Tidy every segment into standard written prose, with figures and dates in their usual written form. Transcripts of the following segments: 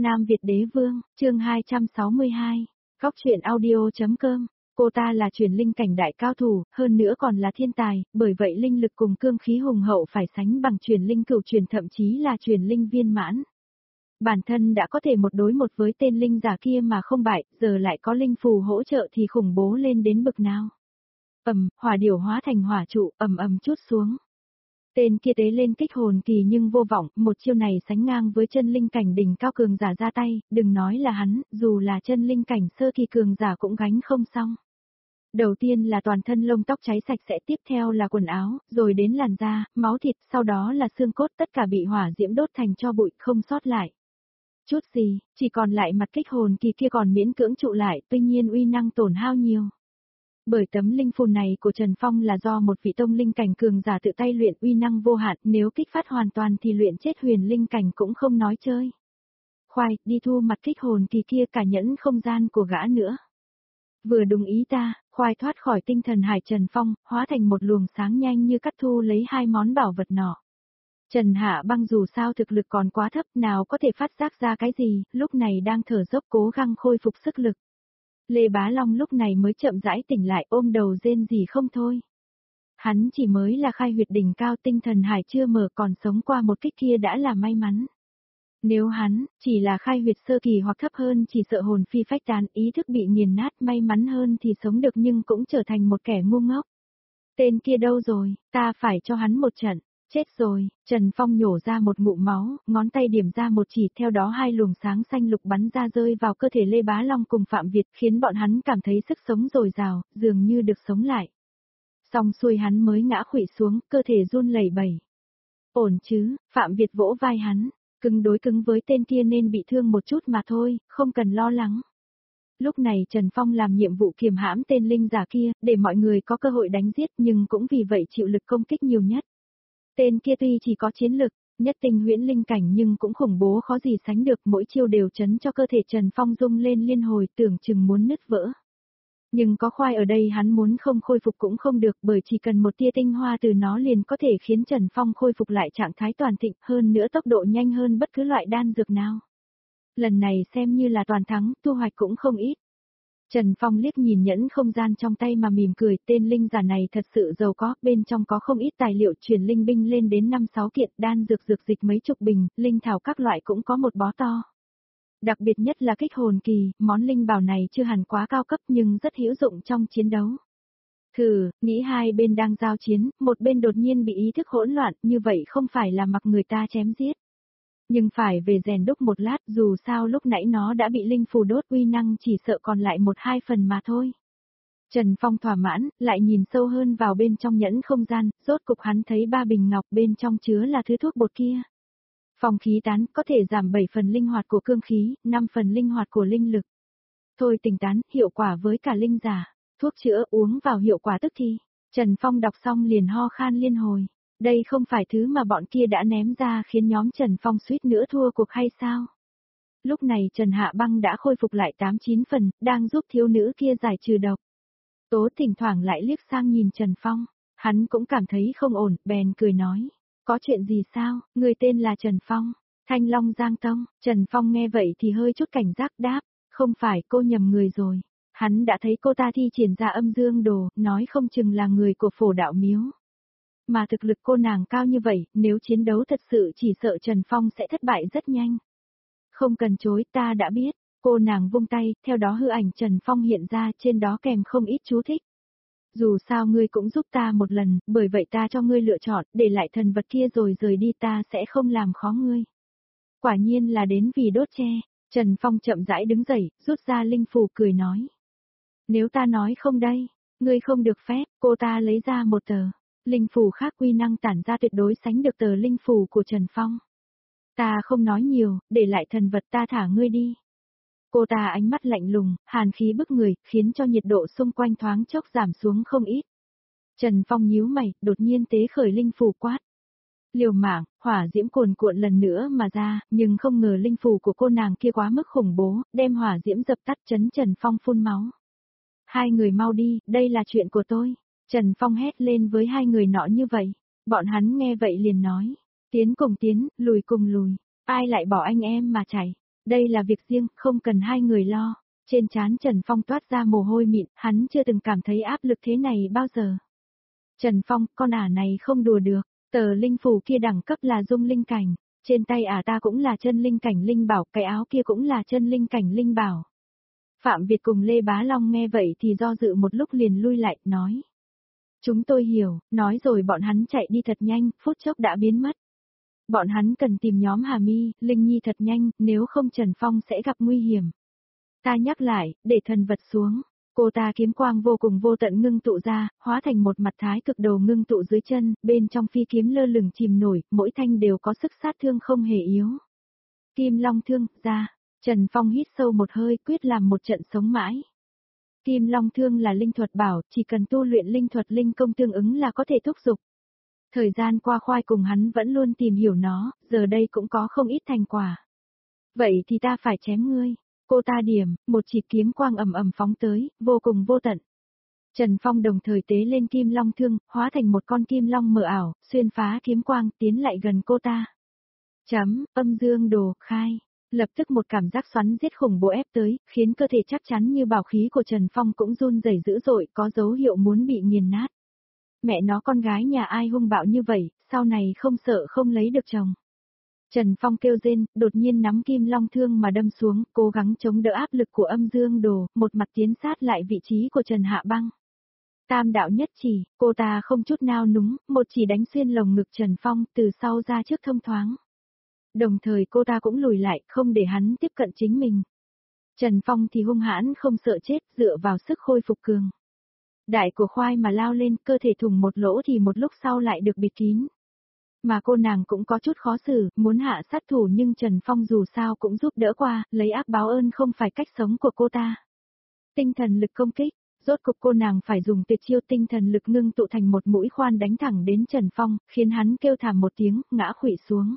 Nam Việt Đế Vương, chương 262, Góc truyện audio.com. Cô ta là truyền linh cảnh đại cao thủ, hơn nữa còn là thiên tài, bởi vậy linh lực cùng cương khí hùng hậu phải sánh bằng truyền linh cửu truyền, thậm chí là truyền linh viên mãn. Bản thân đã có thể một đối một với tên linh giả kia mà không bại, giờ lại có linh phù hỗ trợ thì khủng bố lên đến bực nào. Hỏa điểu hóa thành hỏa trụ, ầm chút xuống. Tên kia tế lên kích hồn kỳ nhưng vô vọng, một chiêu này sánh ngang với chân linh cảnh đỉnh cao cường giả ra tay, đừng nói là hắn, dù là chân linh cảnh sơ kỳ cường giả cũng gánh không xong. Đầu tiên là toàn thân lông tóc cháy sạch sẽ, tiếp theo là quần áo, rồi đến làn da, máu thịt, sau đó là xương cốt, tất cả bị hỏa diễm đốt thành tro bụi, không sót lại. Chút gì, chỉ còn lại mặt kích hồn kỳ kia còn miễn cưỡng trụ lại, tuy nhiên uy năng tổn hao nhiều. Bởi tấm linh phù này của Trần Phong là do một vị tông linh cảnh cường giả tự tay luyện, uy năng vô hạn, nếu kích phát hoàn toàn thì luyện chết huyền linh cảnh cũng không nói chơi. Khoai, đi thu mặt kích hồn kỳ kia, cả nhẫn không gian của gã nữa. Vừa đúng ý ta, khoai thoát khỏi tinh thần hải Trần Phong, hóa thành một luồng sáng nhanh như cắt thu lấy hai món bảo vật nọ. Trần Hạ Băng dù sao thực lực còn quá thấp, nào có thể phát giác ra cái gì, lúc này đang thở dốc cố gắng khôi phục sức lực. Lê Bá Long lúc này mới chậm rãi tỉnh lại, ôm đầu rên rỉ không thôi. Hắn chỉ mới là khai huyệt đỉnh cao, tinh thần hải chưa mở, còn sống qua một kích kia đã là may mắn. Nếu hắn chỉ là khai huyệt sơ kỳ hoặc thấp hơn chỉ sợ hồn phi phách tán, ý thức bị nghiền nát, may mắn hơn thì sống được nhưng cũng trở thành một kẻ ngu ngốc. Tên kia đâu rồi, ta phải cho hắn một trận. Chết rồi, Trần Phong nhổ ra một ngụm máu, ngón tay điểm ra một chỉ, theo đó hai luồng sáng xanh lục bắn ra rơi vào cơ thể Lê Bá Long cùng Phạm Việt, khiến bọn hắn cảm thấy sức sống dồi dào, dường như được sống lại. Xong xuôi hắn mới ngã khuỵu xuống, cơ thể run lẩy bẩy. Ổn chứ, Phạm Việt vỗ vai hắn, cứng đối cứng với tên kia nên bị thương một chút mà thôi, không cần lo lắng. Lúc này Trần Phong làm nhiệm vụ kiềm hãm tên linh giả kia, để mọi người có cơ hội đánh giết, nhưng cũng vì vậy chịu lực công kích nhiều nhất. Tên kia tuy chỉ có chiến lực, nhất tinh huyễn linh cảnh nhưng cũng khủng bố khó gì sánh được, mỗi chiêu đều chấn cho cơ thể Trần Phong rung lên liên hồi, tưởng chừng muốn nứt vỡ. Nhưng có khoai ở đây hắn muốn không khôi phục cũng không được, bởi chỉ cần một tia tinh hoa từ nó liền có thể khiến Trần Phong khôi phục lại trạng thái toàn thịnh, hơn nữa tốc độ nhanh hơn bất cứ loại đan dược nào. Lần này xem như là toàn thắng, thu hoạch cũng không ít. Trần Phong liếc nhìn nhẫn không gian trong tay mà mỉm cười, tên linh giả này thật sự giàu có, bên trong có không ít tài liệu truyền linh binh lên đến 5-6 kiện, đan dược dược dịch mấy chục bình, linh thảo các loại cũng có một bó to. Đặc biệt nhất là kích hồn kỳ, món linh bảo này chưa hẳn quá cao cấp nhưng rất hữu dụng trong chiến đấu. Nghĩ hai bên đang giao chiến, một bên đột nhiên bị ý thức hỗn loạn, như vậy không phải là mặc người ta chém giết. Nhưng phải về rèn đúc một lát, dù sao lúc nãy nó đã bị linh phù đốt, uy năng chỉ sợ còn lại 1-2 phần mà thôi. Trần Phong thỏa mãn, lại nhìn sâu hơn vào bên trong nhẫn không gian, rốt cục hắn thấy 3 bình ngọc, bên trong chứa là thứ thuốc bột kia. Phong khí tán, có thể giảm 7 phần linh hoạt của cương khí, 5 phần linh hoạt của linh lực. Thôi tình tán, hiệu quả với cả linh giả. Thuốc chữa uống vào hiệu quả tức thì. Trần Phong đọc xong liền ho khan liên hồi. Đây không phải thứ mà bọn kia đã ném ra khiến nhóm Trần Phong suýt nữa thua cuộc hay sao? Lúc này Trần Hạ Băng đã khôi phục lại 8-9 phần, đang giúp thiếu nữ kia giải trừ độc. Tố thỉnh thoảng lại liếc sang nhìn Trần Phong, hắn cũng cảm thấy không ổn, bèn cười nói. Có chuyện gì sao, người tên là Trần Phong, Thanh Long Giang Tông. Trần Phong nghe vậy thì hơi chút cảnh giác đáp, không phải, cô nhầm người rồi. Hắn đã thấy cô ta thi triển ra âm dương đồ, nói không chừng là người của Phổ Đạo Miếu. Mà thực lực cô nàng cao như vậy, nếu chiến đấu thật sự chỉ sợ Trần Phong sẽ thất bại rất nhanh. Không cần chối, ta đã biết. Cô nàng vung tay, theo đó hư ảnh Trần Phong hiện ra, trên đó kèm không ít chú thích. Dù sao ngươi cũng giúp ta một lần, bởi vậy ta cho ngươi lựa chọn, để lại thần vật kia rồi rời đi, ta sẽ không làm khó ngươi. Quả nhiên là đến vì đốt tre. Trần Phong chậm rãi đứng dậy, rút ra linh phù cười nói. Nếu ta nói không đây, ngươi không được phép. Cô ta lấy ra một tờ. Linh phù khác uy năng tản ra tuyệt đối sánh được tờ linh phù của Trần Phong. Ta không nói nhiều, để lại thần vật, ta thả ngươi đi. Cô ta ánh mắt lạnh lùng, hàn khí bức người, khiến cho nhiệt độ xung quanh thoáng chốc giảm xuống không ít. Trần Phong nhíu mày, đột nhiên tế khởi linh phù quát. Liều mạng, hỏa diễm cuồn cuộn lần nữa mà ra, nhưng không ngờ linh phù của cô nàng kia quá mức khủng bố, đem hỏa diễm dập tắt, chấn Trần Phong phun máu. Hai người mau đi, đây là chuyện của tôi. Trần Phong hét lên với hai người nọ như vậy. Bọn hắn nghe vậy liền nói. Tiến cùng tiến, lùi cùng lùi. Ai lại bỏ anh em mà chạy. Đây là việc riêng, không cần hai người lo. Trên trán Trần Phong toát ra mồ hôi mịn, hắn chưa từng cảm thấy áp lực thế này bao giờ. Trần Phong, con ả này không đùa được, tờ linh phù kia đẳng cấp là dung linh cảnh, trên tay ả ta cũng là chân linh cảnh linh bảo, cái áo kia cũng là chân linh cảnh linh bảo. Phạm Việt cùng Lê Bá Long nghe vậy thì do dự một lúc liền lui lại, nói. Chúng tôi hiểu, nói rồi bọn hắn chạy đi thật nhanh, phút chốc đã biến mất. Bọn hắn cần tìm nhóm Hà Mi, Linh Nhi thật nhanh, nếu không Trần Phong sẽ gặp nguy hiểm. Ta nhắc lại, để thần vật xuống. Cô ta kiếm quang vô cùng vô tận ngưng tụ ra, hóa thành một mặt thái cực đồ ngưng tụ dưới chân, bên trong phi kiếm lơ lửng chìm nổi, mỗi thanh đều có sức sát thương không hề yếu. Kim Long Thương, ra. Trần Phong hít sâu một hơi, quyết làm một trận sống mãi. Kim Long Thương là linh thuật bảo, chỉ cần tu luyện linh thuật linh công tương ứng là có thể thúc dục. Thời gian qua khoai cùng hắn vẫn luôn tìm hiểu nó, giờ đây cũng có không ít thành quả. Vậy thì ta phải chém ngươi. Cô ta điểm, một chỉ kiếm quang ầm ầm phóng tới, vô cùng vô tận. Trần Phong đồng thời tế lên kim long thương, hóa thành một con kim long mờ ảo, xuyên phá kiếm quang, tiến lại gần cô ta. Âm dương đồ, khai. Lập tức một cảm giác xoắn giết khủng bố ép tới, khiến cơ thể chắc chắn như bảo khí của Trần Phong cũng run rẩy dữ dội, có dấu hiệu muốn bị nghiền nát. Mẹ nó, con gái nhà ai hung bạo như vậy, sau này không sợ không lấy được chồng. Trần Phong kêu rên, đột nhiên nắm kim long thương mà đâm xuống, cố gắng chống đỡ áp lực của âm dương đồ, một mặt tiến sát lại vị trí của Trần Hạ Băng. Tam đạo nhất chỉ, cô ta không chút nao núng, một chỉ đánh xuyên lồng ngực Trần Phong, từ sau ra trước thông thoáng. Đồng thời cô ta cũng lùi lại, không để hắn tiếp cận chính mình. Trần Phong thì hung hãn không sợ chết, dựa vào sức khôi phục cường. Đại của khoai mà lao lên, cơ thể thủng một lỗ thì một lúc sau lại được bịt kín. Mà cô nàng cũng có chút khó xử, muốn hạ sát thủ nhưng Trần Phong dù sao cũng giúp đỡ qua, lấy ác báo ơn không phải cách sống của cô ta. Tinh thần lực công kích, rốt cục cô nàng phải dùng tuyệt chiêu tinh thần lực ngưng tụ thành một mũi khoan đánh thẳng đến Trần Phong, khiến hắn kêu thảm một tiếng, ngã khuỵu xuống.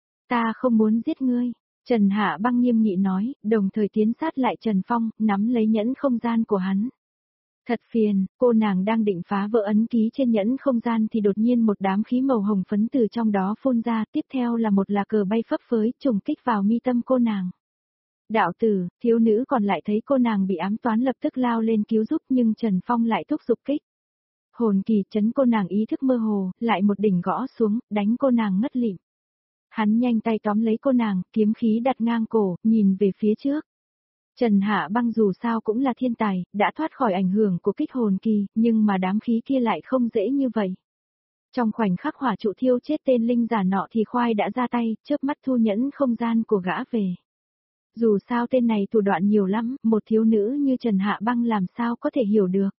Ta không muốn giết ngươi, Trần Hạ Băng nghiêm nghị nói, đồng thời tiến sát lại Trần Phong, nắm lấy nhẫn không gian của hắn. Thật phiền, cô nàng đang định phá vỡ ấn ký trên nhẫn không gian thì đột nhiên một đám khí màu hồng phấn từ trong đó phun ra, tiếp theo là một lá cờ bay phấp phới, trùng kích vào mi tâm cô nàng. Đạo tử, thiếu nữ còn lại thấy cô nàng bị ám toán lập tức lao lên cứu giúp nhưng Trần Phong lại thúc giục kích. Hồn kỳ chấn cô nàng ý thức mơ hồ, lại một đỉnh gõ xuống, đánh cô nàng ngất lịm. Hắn nhanh tay tóm lấy cô nàng, kiếm khí đặt ngang cổ, nhìn về phía trước. Trần Hạ Băng dù sao cũng là thiên tài, đã thoát khỏi ảnh hưởng của kích hồn kỳ, nhưng mà đám khí kia lại không dễ như vậy. Trong khoảnh khắc hỏa trụ thiêu chết tên linh giả nọ thì khoai đã ra tay, chớp mắt thu nhẫn không gian của gã về. Dù sao tên này thủ đoạn nhiều lắm, một thiếu nữ như Trần Hạ Băng làm sao có thể hiểu được.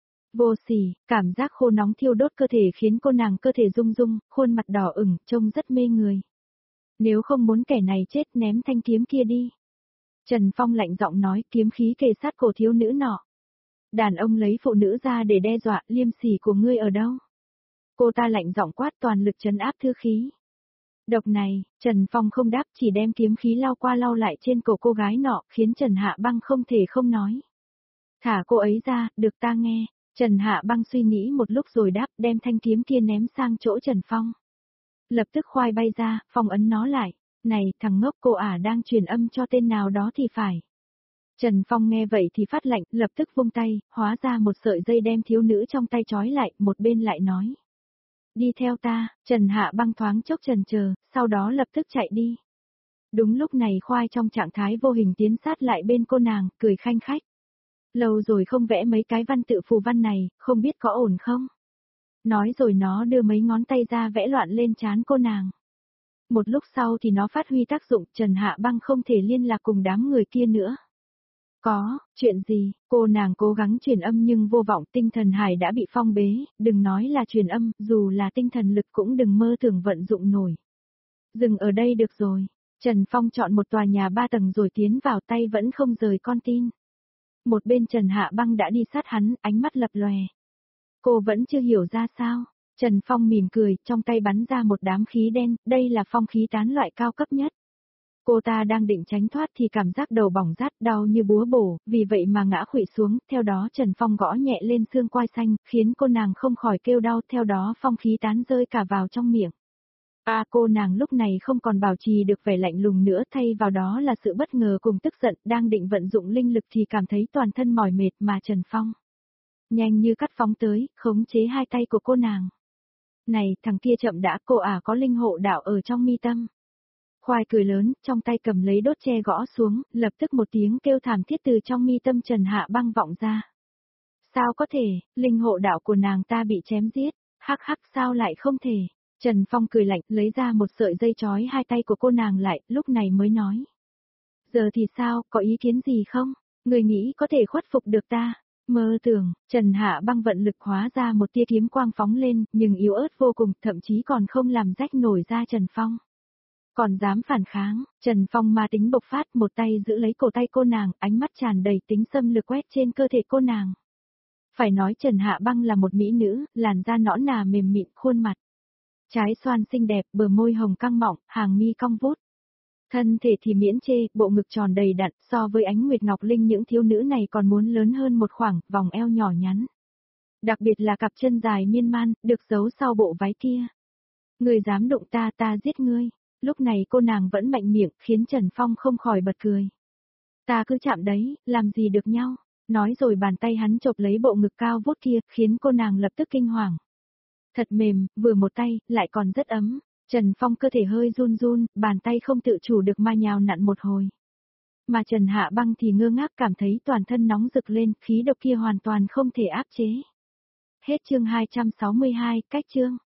Vô sỉ, cảm giác khô nóng thiêu đốt cơ thể khiến cô nàng cơ thể rung rung, khuôn mặt đỏ ửng, trông rất mê người. Nếu không muốn kẻ này chết ném thanh kiếm kia đi. Trần Phong lạnh giọng nói, kiếm khí kề sát cổ thiếu nữ nọ. Đàn ông lấy phụ nữ ra để đe dọa, liêm sỉ của ngươi ở đâu? Cô ta lạnh giọng quát toàn lực trấn áp thư khí. Độc này, Trần Phong không đáp chỉ đem kiếm khí lao qua lao lại trên cổ cô gái nọ, khiến Trần Hạ Băng không thể không nói. Thả cô ấy ra, được ta nghe. Trần Hạ Băng suy nghĩ một lúc rồi đáp đem thanh kiếm kia ném sang chỗ Trần Phong. Lập tức khoai bay ra, phong ấn nó lại. Này, thằng ngốc cô ả đang truyền âm cho tên nào đó thì phải. Trần Phong nghe vậy thì phát lạnh, lập tức vung tay, hóa ra một sợi dây đem thiếu nữ trong tay trói lại, một bên lại nói. Đi theo ta, Trần Hạ Băng thoáng chốc chần chờ, sau đó lập tức chạy đi. Đúng lúc này khoai trong trạng thái vô hình tiến sát lại bên cô nàng, cười khanh khách. Lâu rồi không vẽ mấy cái văn tự phù văn này, không biết có ổn không? Nói rồi nó đưa mấy ngón tay ra vẽ loạn lên trán cô nàng. Một lúc sau thì nó phát huy tác dụng, Trần Hạ Băng không thể liên lạc cùng đám người kia nữa. Có, chuyện gì, cô nàng cố gắng truyền âm nhưng vô vọng, tinh thần hải đã bị phong bế, đừng nói là truyền âm, dù là tinh thần lực cũng đừng mơ tưởng vận dụng nổi. Dừng ở đây được rồi, Trần Phong chọn một tòa nhà 3 tầng rồi tiến vào, tay vẫn không rời con tin. Một bên Trần Hạ Băng đã đi sát hắn, ánh mắt lập lòe. Cô vẫn chưa hiểu ra sao? Trần Phong mỉm cười, trong tay bắn ra một đám khí đen, đây là phong khí tán loại cao cấp nhất. Cô ta đang định tránh thoát thì cảm giác đầu bỏng rát đau như búa bổ, vì vậy mà ngã khuỵu xuống, theo đó Trần Phong gõ nhẹ lên xương quai xanh, khiến cô nàng không khỏi kêu đau, theo đó phong khí tán rơi cả vào trong miệng. Cô nàng lúc này không còn bảo trì được vẻ lạnh lùng nữa, thay vào đó là sự bất ngờ cùng tức giận, đang định vận dụng linh lực thì cảm thấy toàn thân mỏi mệt mà Trần Phong nhanh như cắt phóng tới, khống chế hai tay của cô nàng. Này, thằng kia chậm đã, cô có linh hộ đạo ở trong mi tâm. Khoai cười lớn, trong tay cầm lấy đốt tre gõ xuống, lập tức một tiếng kêu thảm thiết từ trong mi tâm Trần Hạ Băng vọng ra. Sao có thể, linh hộ đạo của nàng ta bị chém giết, hắc hắc sao lại không thể. Trần Phong cười lạnh, lấy ra một sợi dây trói hai tay của cô nàng lại, lúc này mới nói. Giờ thì sao, có ý kiến gì không? Người nghĩ có thể khuất phục được ta? Mơ tưởng, Trần Hạ Băng vận lực hóa ra một tia kiếm quang phóng lên, nhưng yếu ớt vô cùng, thậm chí còn không làm rách nổi da Trần Phong. Còn dám phản kháng, Trần Phong ma tính bộc phát, một tay giữ lấy cổ tay cô nàng, ánh mắt tràn đầy tính xâm lược quét trên cơ thể cô nàng. Phải nói Trần Hạ Băng là một mỹ nữ, làn da nõn nà mềm mịn, khuôn mặt trái xoan xinh đẹp, bờ môi hồng căng mọng, hàng mi cong vút. Thân thể thì miễn chê, bộ ngực tròn đầy đặn, so với Ánh Nguyệt Ngọc Linh những thiếu nữ này còn muốn lớn hơn một khoảng, vòng eo nhỏ nhắn. Đặc biệt là cặp chân dài miên man, được giấu sau bộ váy kia. Người dám đụng ta, ta giết ngươi. Lúc này cô nàng vẫn mạnh miệng, khiến Trần Phong không khỏi bật cười. Ta cứ chạm đấy, làm gì được nhau. Nói rồi bàn tay hắn chộp lấy bộ ngực cao vút kia, khiến cô nàng lập tức kinh hoàng. Thật mềm, vừa một tay, lại còn rất ấm. Trần Phong cơ thể hơi run run, bàn tay không tự chủ được mà nhào nặn một hồi. Mà Trần Hạ Băng thì ngơ ngác cảm thấy toàn thân nóng rực lên, khí độc kia hoàn toàn không thể áp chế. Hết chương 262, cách chương.